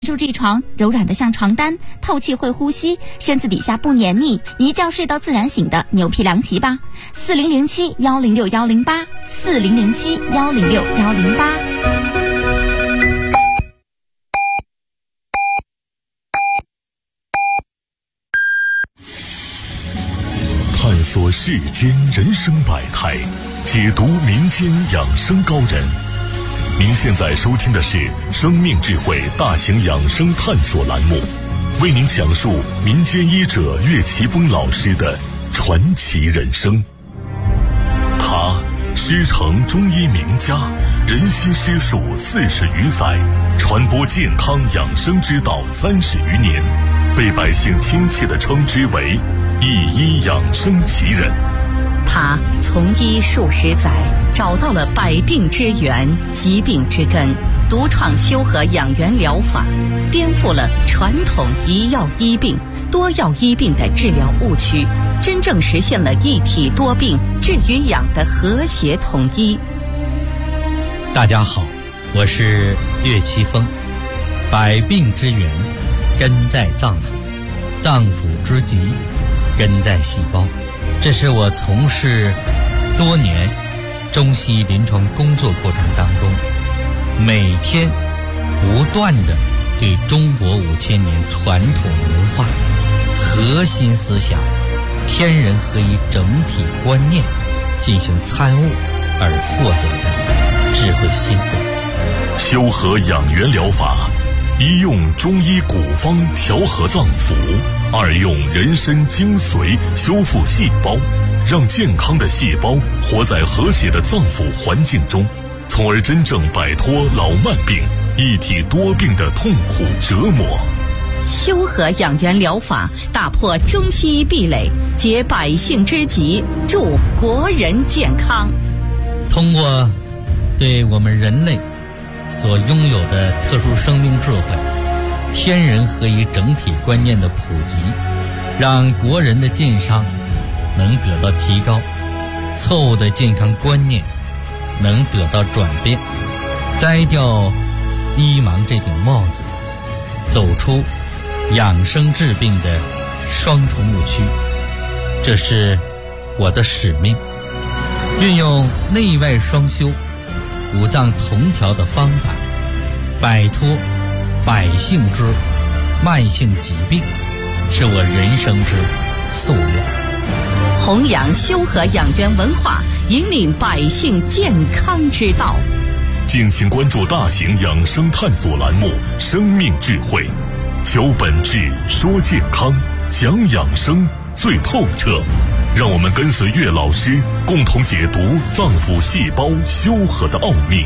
住这床，柔软的像床单，透气会呼吸，身子底下不黏腻，一觉睡到自然醒的牛皮凉席吧。4007-106-108，4007-106-108。 探索世间人生百态，解读民间养生高人。您现在收听的是生命智慧大型养生探索栏目，为您讲述民间医者岳奇峰老师的传奇人生。他师承中医名家，人心师术40余载，传播健康养生之道30余年，被百姓亲切地称之为一医养生奇人。 他从医数十载，找到了百病之源、疾病之根，独创修和养元疗法，颠覆了传统一药医病、多药医病的治疗误区，真正实现了一体多病、治与养的和谐统一。 大家好，我是岳奇峰。百病之源根在脏腑，脏腑之疾根在细胞。这是我从事多年中西医临床工作过程当中，每天不断的对中国5000年传统文化、核心思想、天人合一整体观念进行参悟而获得的智慧心得。 修和养元疗法，一用中医古方调和脏腑，二用人参精髓修复细胞，让健康的细胞活在和谐的脏腑环境中，从而真正摆脱老慢病、一体多病的痛苦折磨。 修和养元疗法打破中西医壁垒，解百姓之急，助国人健康。 通过对我们人类所拥有的特殊生命智慧、天人合一整体观念的普及，让国人的健康能得到提高，错误的健康观念能得到转变，摘掉医盲这顶帽子，走出养生治病的双重误区。这是我的使命，运用内外双修、五脏同调的方法，摆脱百姓之慢性疾病，是我人生之夙愿。 弘扬修和养元文化，引领百姓健康之道。 敬请关注大型养生探索栏目《生命智慧》，求本质，说健康，讲养生最透彻。让我们跟随岳老师，共同解读脏腑细胞修和的奥秘。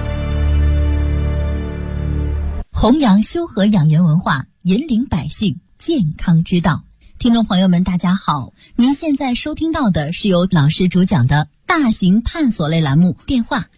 弘扬修和养元文化，引领百姓健康之道。听众朋友们大家好，您现在收听到的是由老师主讲的大型探索类栏目，电话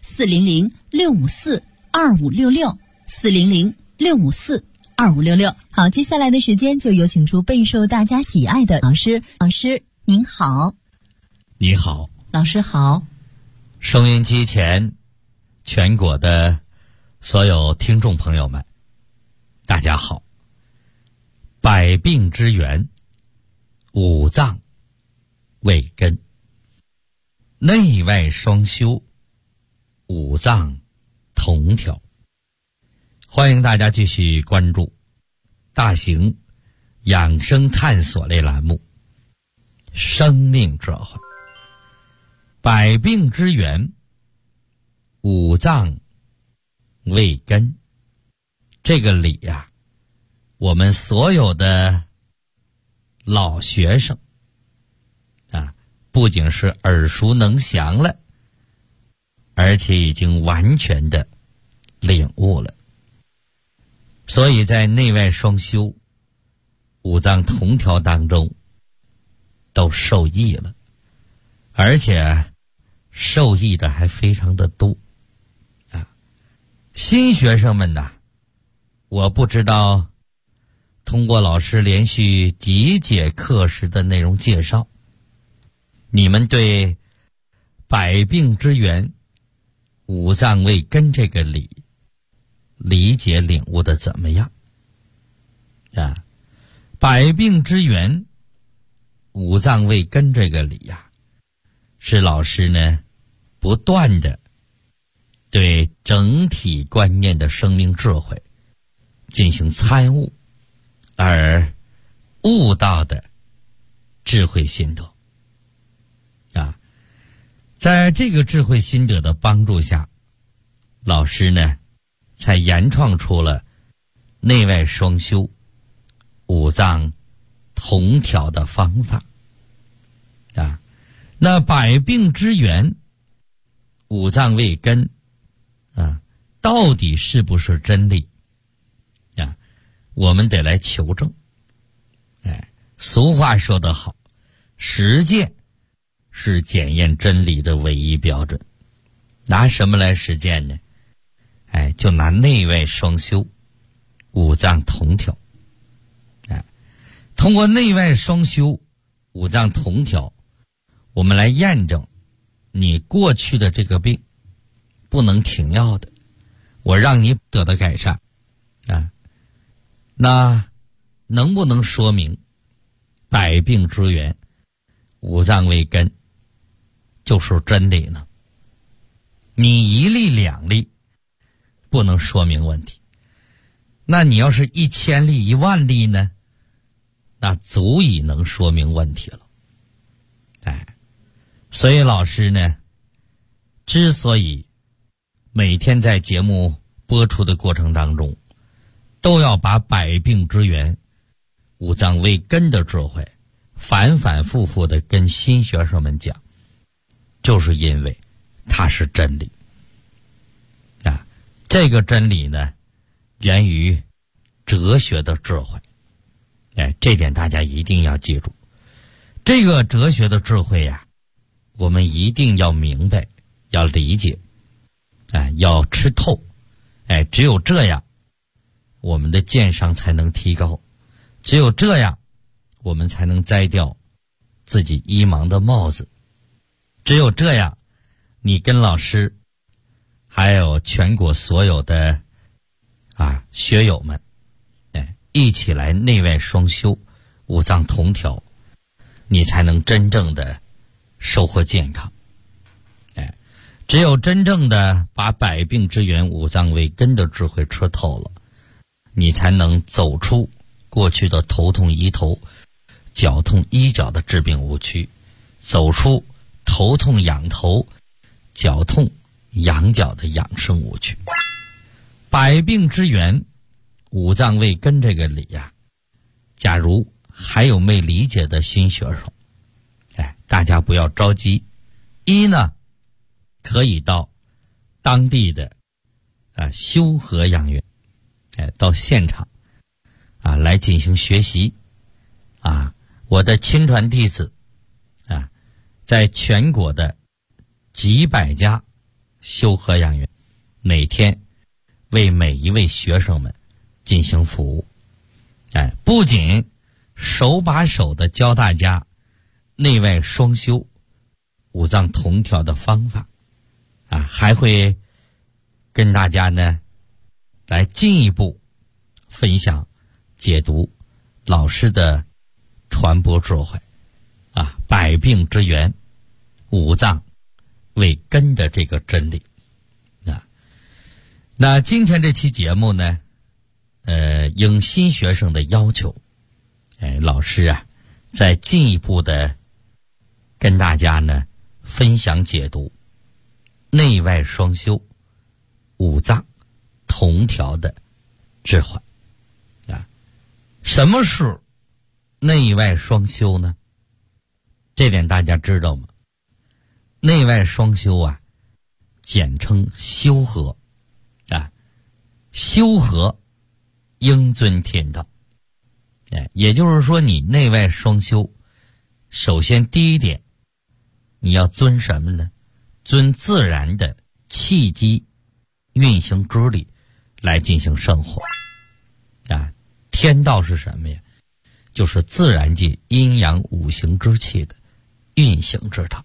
400-654-2566，400-654-2566。好，接下来的时间就有请出备受大家喜爱的老师。老师您好。 你好。 老师好。 收音机前全国的所有听众朋友们大家好。百病之源，五脏为根，内外双修，五脏同调。欢迎大家继续关注大型养生探索类栏目《生命智慧》。百病之源，五脏为根，这个理呀，我们所有的老学生啊，不仅是耳熟能详了，而且已经完全的领悟了。所以在内外双修、五脏同调当中都受益了，而且受益的还非常的多啊！新学生们呐，我不知道通过老师连续几节课时的内容介绍，你们对百病之源、五脏为根这个理解领悟的怎么样？ 啊，百病之源，五脏为根这个理呀，是老师呢不断的对整体观念的生命智慧进行参悟而悟到的智慧心得啊。在这个智慧心得的帮助下，老师呢才研创出了内外双修、五脏同调的方法啊。那百病之源，五脏为根啊，到底是不是真理啊？我们得来求证。俗话说得好，实践是检验真理的唯一标准。拿什么来实践呢？就拿内外双修、五脏同调。通过内外双修、五脏同调，我们来验证你过去的这个病不能停药的，我让你得到改善啊。那能不能说明百病之源，五脏为根就是真理呢？你一例两例不能说明问题，那你要是1000例10000例呢，那足以能说明问题了。所以老师呢，之所以每天在节目播出的过程当中都要把百病之源、五脏为根的智慧反反复复的跟新学生们讲，就是因为它是真理啊。这个真理呢，源于哲学的智慧，这点大家一定要记住。这个哲学的智慧呀，我们一定要明白，要理解，要吃透，只有这样，我们的鉴赏才能提高，只有这样，我们才能摘掉自己医盲的帽子，只有这样，你跟老师还有全国所有的学友们，一起来内外双修、五脏同调，你才能真正的收获健康。只有真正的把百病之源、五脏为根的智慧吃透了，你才能走出过去的头痛医头、脚痛医脚的治病误区，走出头痛养头、脚痛养脚的养生误区。百病之源、五脏为根这个理呀，假如还有没理解的新学生，大家不要着急。一呢，可以到当地的修和养院，到现场来进行学习我的亲传弟子在全国的几百家修和养院，每天为每一位学生们进行服务。不仅手把手的教大家内外双修、五脏同调的方法还会跟大家呢来进一步分享解读老师的传播智慧百病之源、五脏为根的这个真理那今天这期节目呢，应新学生的要求，老师再进一步的跟大家呢分享解读内外双修、五脏同调的智慧什么是内外双修呢？这点大家知道吗？内外双修简称修和修和应遵天道。也就是说，你内外双修，首先第一点，你要遵什么呢？遵自然的气机运行之理来进行生活天道是什么呀？就是自然界阴阳五行之气的运行之道。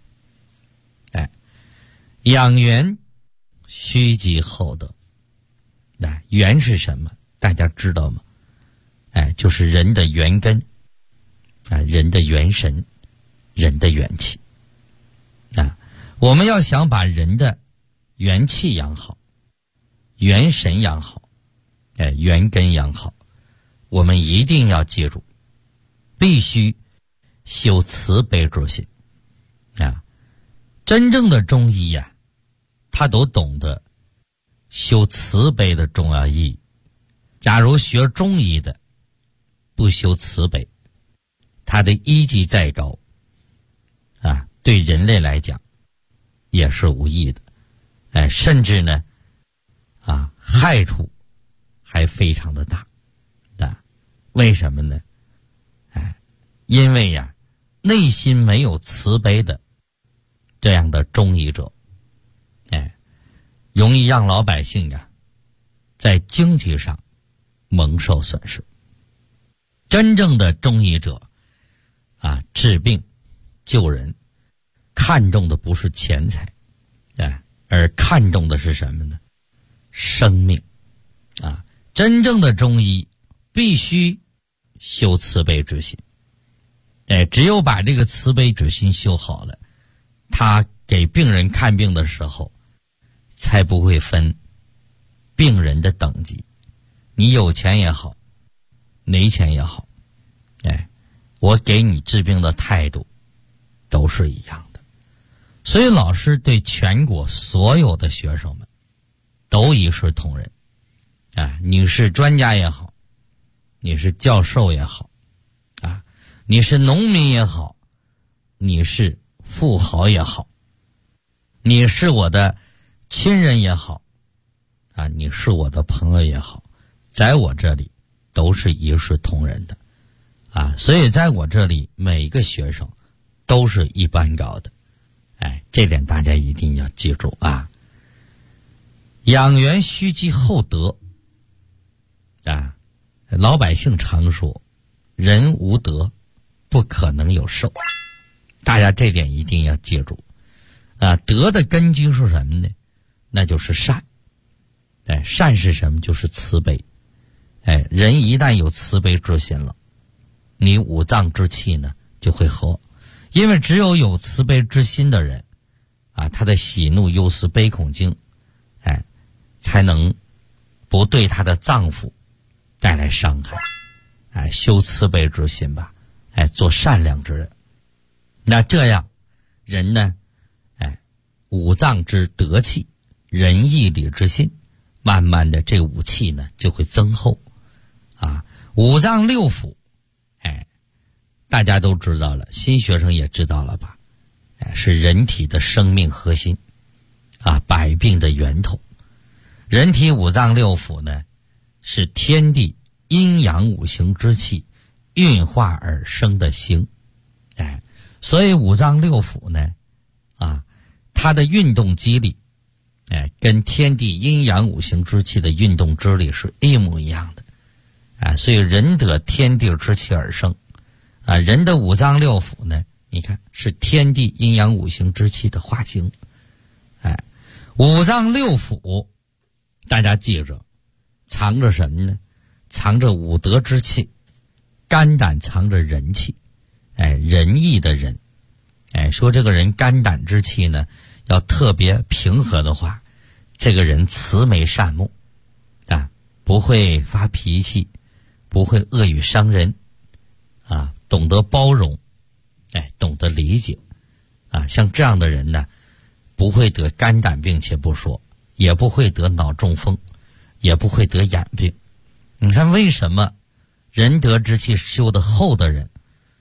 养元须积厚德。元是什么？大家知道吗？ 就是人的元根人的元神，人的元气我们要想把人的元气养好，元神养好，元根养好，我们一定要记住，必须修慈悲之心真正的中医他都懂得修慈悲的重要意义。假如学中医的不修慈悲，他的医技再高对人类来讲也是无益的甚至呢害处还非常的大为什么呢因为内心没有慈悲的这样的中医者容易让老百姓在经济上蒙受损失。真正的中医者治病救人看重的不是钱财而看重的是什么呢？生命真正的中医必须修慈悲之心只有把这个慈悲之心修好了，他给病人看病的时候才不会分病人的等级，你有钱也好，没钱也好我给你治病的态度都是一样的。所以老师对全国所有的学生们都一视同仁你是专家也好，你是教授也好你是农民也好，你是富豪也好，你是我的亲人也好你是我的朋友也好，在我这里都是一视同仁的所以在我这里每一个学生都是一般高的这点大家一定要记住养元须积厚德老百姓常说人无德不可能有寿，大家这点一定要记住德的根基是什么呢？那就是善善是什么？就是慈悲人一旦有慈悲之心了，你五脏之气呢就会和，因为只有慈悲之心的人他的喜怒忧思悲恐惊才能不对他的脏腑带来伤害修慈悲之心吧做善良之人，那这样人呢五脏之德气，仁义礼智信，慢慢的这五气呢就会增厚五脏六腑大家都知道了，新学生也知道了吧是人体的生命核心百病的源头。人体五脏六腑呢是天地阴阳五行之气运化而生的形所以五脏六腑呢它的运动机力跟天地阴阳五行之气的运动之力是一模一样的所以人得天地之气而生人的五脏六腑呢，你看是天地阴阳五行之气的化形五脏六腑大家记着藏着什么呢？藏着五德之气，肝胆藏着仁气仁义的仁说这个人肝胆之气呢要特别平和的话，这个人慈眉善目不会发脾气，不会恶语伤人懂得包容懂得理解像这样的人呢不会得肝胆病且不说，也不会得脑中风，也不会得眼病。你看为什么仁德之气修得厚的人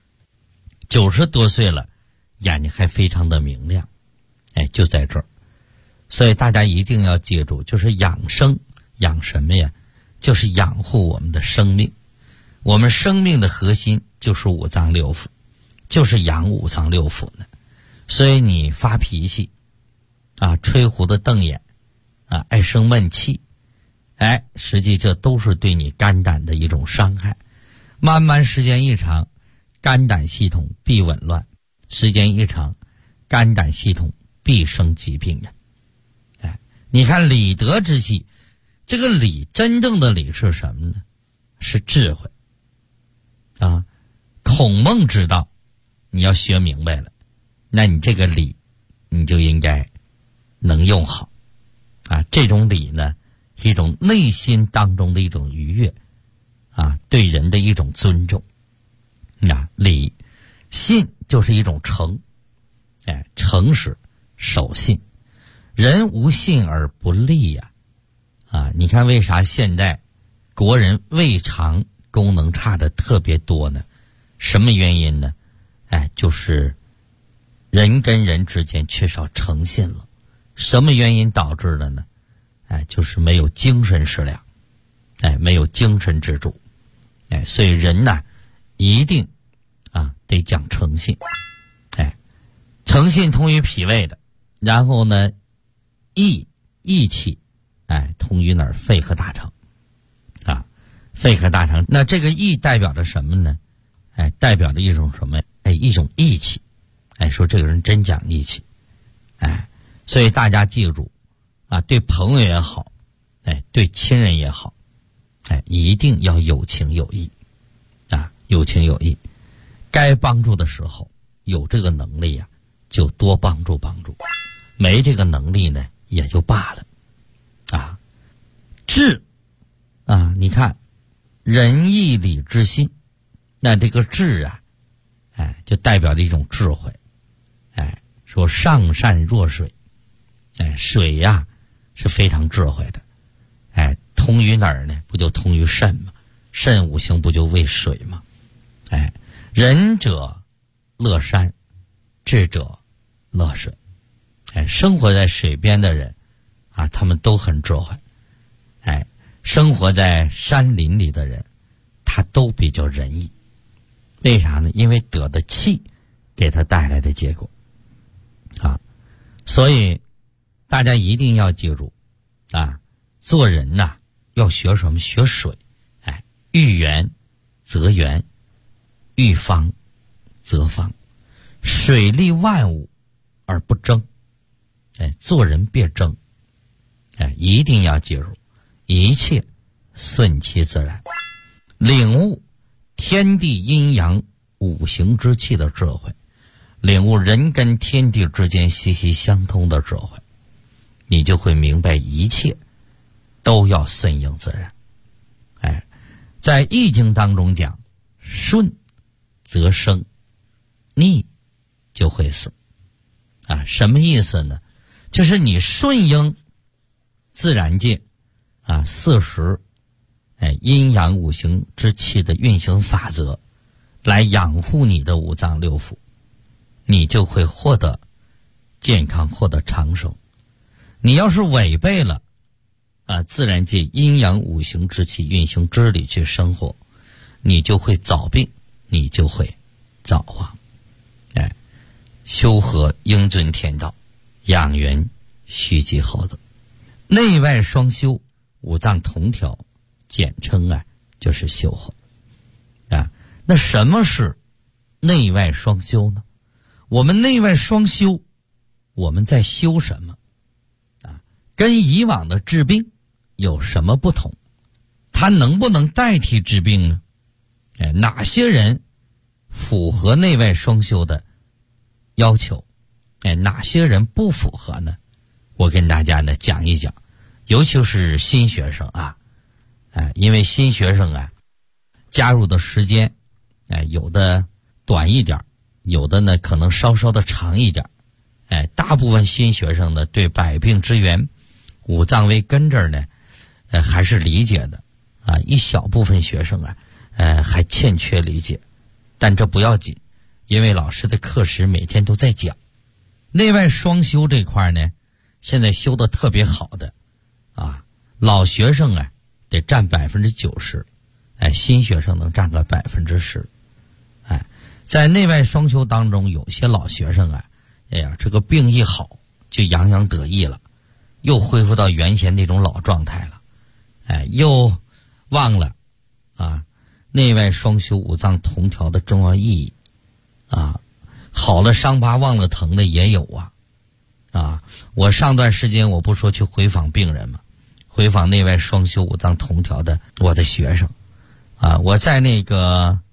90多岁了眼睛还非常的明亮就在这儿。所以大家一定要记住，就是养生养什么呀？就是养护我们的生命。我们生命的核心就是五脏六腑，就是养五脏六腑呢。所以你发脾气吹胡子瞪眼爱生闷气实际这都是对你肝胆的一种伤害。慢慢时间一长，肝胆系统必紊乱，时间一长，肝胆系统必生疾病你看理德之气，这个理真正的理是什么呢？是智慧啊，孔孟之道你要学明白了，那你这个礼你就应该能用好啊。这种礼呢，一种内心当中的一种愉悦啊，对人的一种尊重。那礼信就是一种诚，诚实守信，人无信而不立呀。你看为啥现在国人胃肠功能差的特别多呢？什么原因呢？就是人跟人之间缺少诚信了。什么原因导致的呢？就是没有精神食粮，没有精神支柱。所以人呢，一定得讲诚信。诚信通于脾胃的，然后呢，义气，通于哪儿？肺和大肠。肺和大肠，那这个义代表着什么呢？代表着一种什么？一种义气。说这个人真讲义气。所以大家记住对朋友也好，对亲人也好，一定要有情有义。有情有义，该帮助的时候有这个能力就多帮助，没这个能力呢也就罢了。智你看仁义礼智信，那这个智就代表着一种智慧。说上善若水，水是非常智慧的。通于哪儿呢？不就通于肾吗？肾五行不就为水吗？仁者乐山，智者乐水。生活在水边的人他们都很智慧。生活在山林里的人，他都比较仁义。为啥呢？因为得的气给他带来的结果。所以大家一定要记住做人要学什么？学水。遇圆则圆，遇方则方，水利万物而不争。做人别争。一定要记住，一切顺其自然，领悟天地阴阳五行之气的智慧，领悟人跟天地之间息息相通的智慧，你就会明白一切都要顺应自然。在易经当中讲，顺则生，逆就会死。什么意思呢？就是你顺应自然界四时阴阳五行之气的运行法则，来养护你的五脏六腑，你就会获得健康，获得长寿。你要是违背了自然界阴阳五行之气运行之理去生活，你就会早病，你就会早亡。修和应遵天道，养元须及厚德，内外双修，五脏同调，简称就是修和。那什么是内外双修呢？我们内外双修，我们在修什么跟以往的治病有什么不同？它能不能代替治病呢？哪些人符合内外双修的要求？哪些人不符合呢？我跟大家呢讲一讲，尤其是新学生因为新学生加入的时间有的短一点，有的呢可能稍稍的长一点。大部分新学生呢对百病之源五脏为根这儿呢还是理解的一小部分学生还欠缺理解。但这不要紧，因为老师的课时每天都在讲。内外双修这块呢，现在修的特别好的老学生得占90%，新学生能占个10%。在内外双修当中，有些老学生这个病一好就洋洋得意了，又恢复到原先那种老状态了。又忘了内外双修五脏同调的重要意义。好了伤疤忘了疼的也有我上段时间我不说去回访病人吗？回访内外双修五脏同调的我的学生我在那个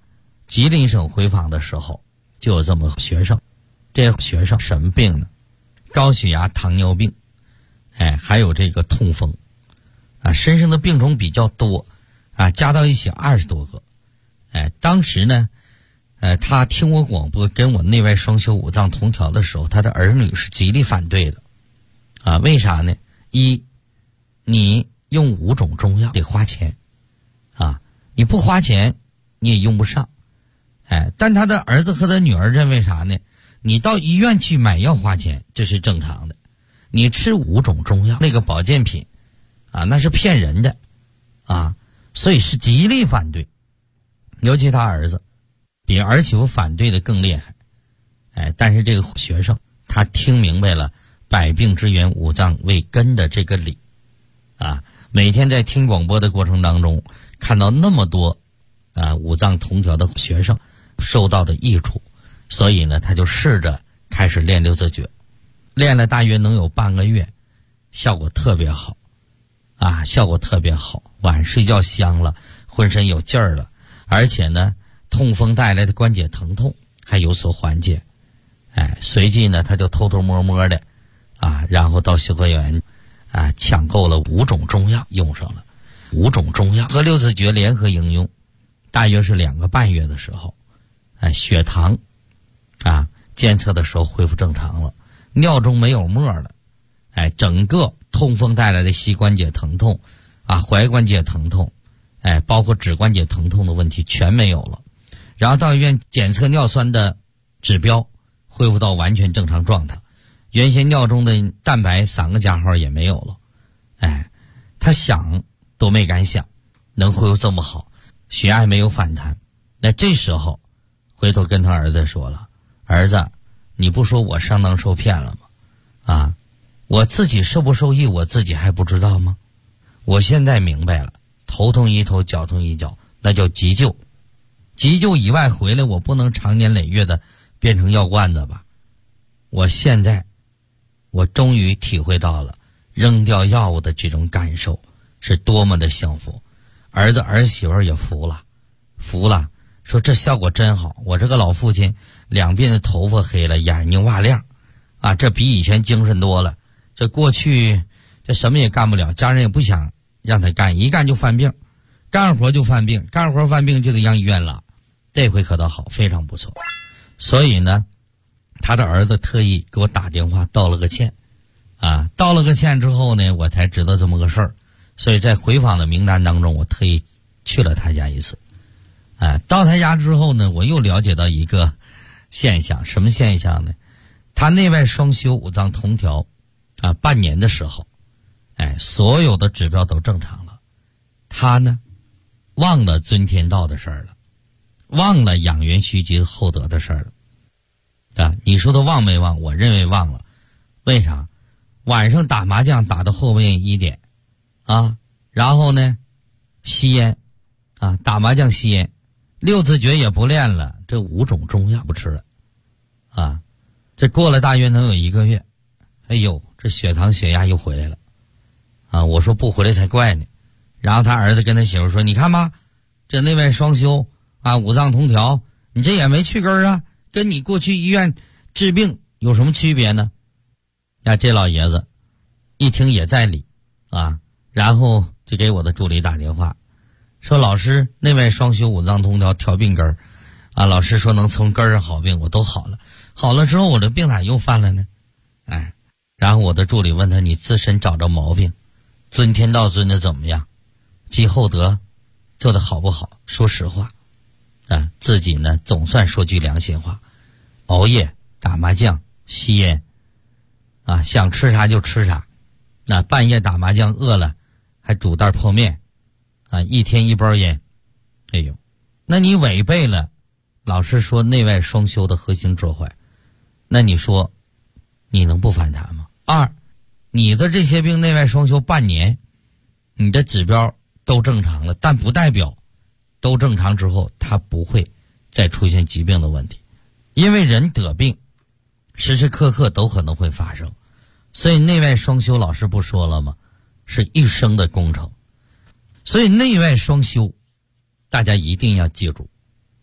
吉林省回访的时候，就有这么个学生。这学生什么病呢？高血压、糖尿病，还有这个痛风，身上的病种比较多，加到一起20多个。当时呢，他听我广播跟我内外双修五脏同调的时候，他的儿女是极力反对的。为啥呢？一，你用5种中药得花钱，你不花钱你也用不上。但他的儿子和他女儿认为啥呢？你到医院去买药花钱，这是正常的。你吃5种中药，那个保健品，那是骗人的，所以是极力反对。尤其他儿子比儿媳妇反对的更厉害。但是这个学生他听明白了百病之源五脏为根的这个理，每天在听广播的过程当中，看到那么多五脏同调的学生受到的益处，所以呢，他就试着开始练六字诀，练了大约能有半个月，效果特别好，效果特别好，晚上睡觉香了，浑身有劲儿了，而且呢，痛风带来的关节疼痛还有所缓解。随即呢，他就偷偷摸摸的，然后到修和园，抢购了5种中药，用上了5种中药和六字诀联合应用，大约是2个半月的时候，血糖监测的时候恢复正常了，尿中没有沫了，整个痛风带来的膝关节疼痛，踝关节疼痛，包括指关节疼痛的问题全没有了。然后到医院检测尿酸的指标恢复到完全正常状态，原先尿中的蛋白3个加号也没有了。他想都没敢想能恢复这么好，血压没有反弹。那这时候回头跟他儿子说了，儿子，你不说我上当受骗了吗？我自己受不受益我自己还不知道吗？我现在明白了，头痛医头，脚痛医脚，那叫急救。急救以外回来，我不能长年累月的变成药罐子吧。我现在我终于体会到了扔掉药物的这种感受是多么的幸福。儿子儿媳妇也服了，说这效果真好，我这个老父亲两鬓的头发黑了，眼睛瓦亮，这比以前精神多了。这过去这什么也干不了，家人也不想让他干，一干就犯病，干活就犯病，干活犯病就得让医院拉。这回可倒好，非常不错。所以呢，他的儿子特意给我打电话道了个歉，道了个歉之后呢，我才知道这么个事儿。所以在回访的名单当中，我特意去了他家一次。到他家之后呢，我又了解到一个现象，什么现象呢？他内外双修五脏同调，半年的时候，所有的指标都正常了。他呢，忘了遵天道的事儿了，忘了养元虚极厚德的事儿了。你说他忘没忘？我认为忘了。为啥？晚上打麻将打到后面1点，然后呢，吸烟，打麻将吸烟，六字诀也不练了，这5种中药不吃了，这过了大约能有1个月，哎呦，这血糖血压又回来了，我说不回来才怪呢。然后他儿子跟他媳妇说，你看吧，这内外双修五脏同调，你这也没去根儿跟你过去医院治病有什么区别呢？这老爷子一听也在理然后就给我的助理打电话说，老师，内外双修五脏同调调病根儿老师说能从根儿上好病，我都好了。好了之后我的病咋又犯了呢？然后我的助理问他，你自身找着毛病，遵天道遵的怎么样，积厚德做的好不好？说实话自己呢总算说句良心话，熬夜打麻将吸烟想吃啥就吃啥，半夜打麻将饿了还煮袋泡面一天1包烟。哎呦，那你违背了老师说内外双修的核心智慧，那你说你能不反弹吗？2，你的这些病内外双修半年，你的指标都正常了，但不代表都正常之后它不会再出现疾病的问题，因为人得病时时刻刻都可能会发生。所以内外双修老师不说了吗？是一生的工程。所以内外双修大家一定要记住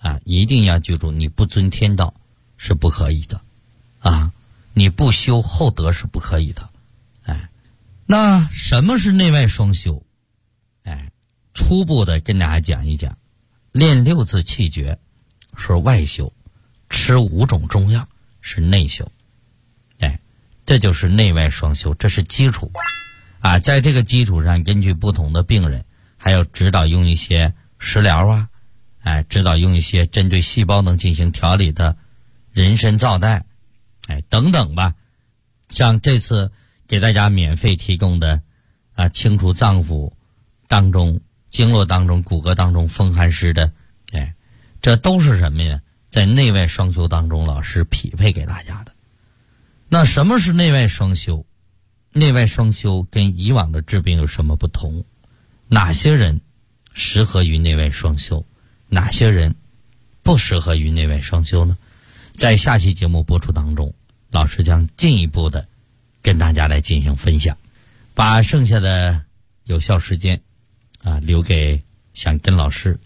一定要记住，你不遵天道是不可以的你不修厚德是不可以的。那什么是内外双修？初步的跟大家讲一讲，练6字气诀是外修，吃5种中药是内修。这就是内外双修，这是基础在这个基础上，根据不同的病人，还有指导用一些食疗指导用一些针对细胞能进行调理的人参皂苷等等吧。像这次给大家免费提供的清除脏腑当中、经络当中、骨骼当中风寒湿的这都是什么呀？在内外双修当中老师匹配给大家的。那什么是内外双修？内外双修跟以往的治病有什么不同？哪些人适合于内外双修？哪些人不适合于内外双修呢？在下期节目播出当中，老师将进一步的跟大家来进行分享，把剩下的有效时间留给想跟老师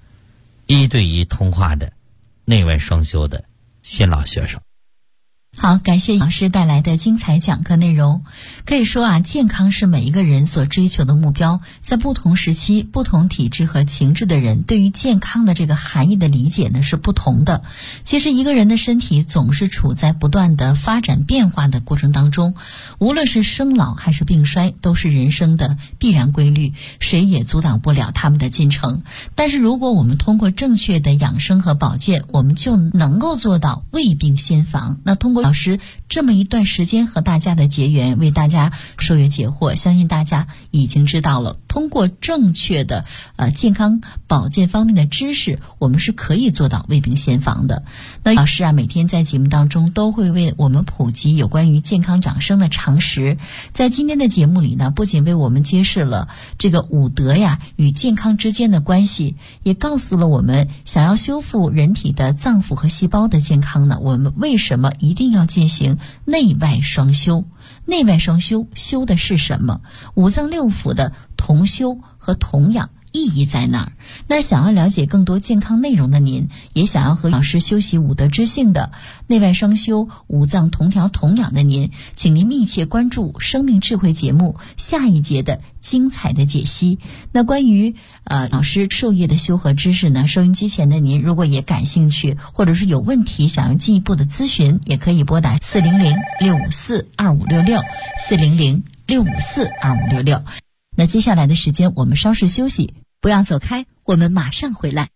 1对1通话的内外双修的新老学生。 好，感谢老师带来的精彩讲课内容。可以说健康是每一个人所追求的目标，在不同时期、不同体质和情志的人对于健康的这个含义的理解呢是不同的。其实一个人的身体总是处在不断的发展变化的过程当中，无论是生老还是病衰，都是人生的必然规律，谁也阻挡不了他们的进程。但是如果我们通过正确的养生和保健，我们就能够做到未病先防。那通过老师这么一段时间和大家的结缘，为大家说约解惑，相信大家已经知道了，通过正确的健康保健方面的知识，我们是可以做到未病先防的。那老师每天在节目当中都会为我们普及有关于健康养生的常识。在今天的节目里呢，不仅为我们揭示了这个5德与健康之间的关系，也告诉了我们想要修复人体的脏腑和细胞的健康呢，我们为什么一定要进行内外双修。内外双修修的是什么？5脏6腑的同修和同养意义在哪儿？那想要了解更多健康内容的您，也想要和老师修习5德知性的内外双修、5脏同调同养的您，请您密切关注生命智慧节目下一节的精彩的解析。那关于老师授业的修和知识呢，收音机前的您如果也感兴趣，或者是有问题想要进一步的咨询，也可以拨打400-654-2566 400-654-2566。那接下来的时间我们稍事休息，不要走开，我们马上回来。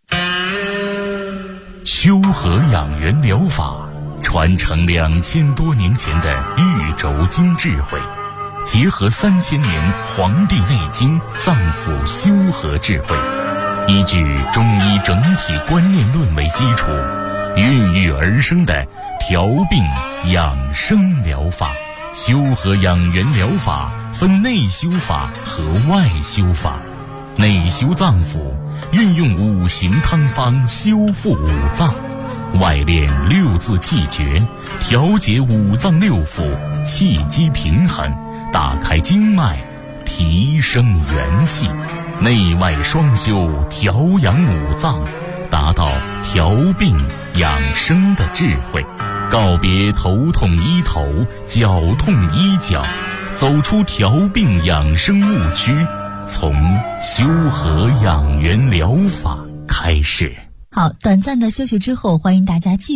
修和养元疗法传承2000多年前的玉轴经智慧，结合3000年《黄帝内经》脏腑修和智慧，依据中医整体观念论为基础，孕育而生的调病养生疗法。修和养元疗法分内修法和外修法。内修脏腑，运用5行汤方修复5脏；外练6字气诀，调节5脏6腑，气机平衡，打开经脉，提升元气。内外双修，调养5脏，达到调病养生的智慧。告别头痛医头，脚痛医脚，走出调病养生误区，从修和养元疗法开始。 好，短暂的休息之后，欢迎大家继续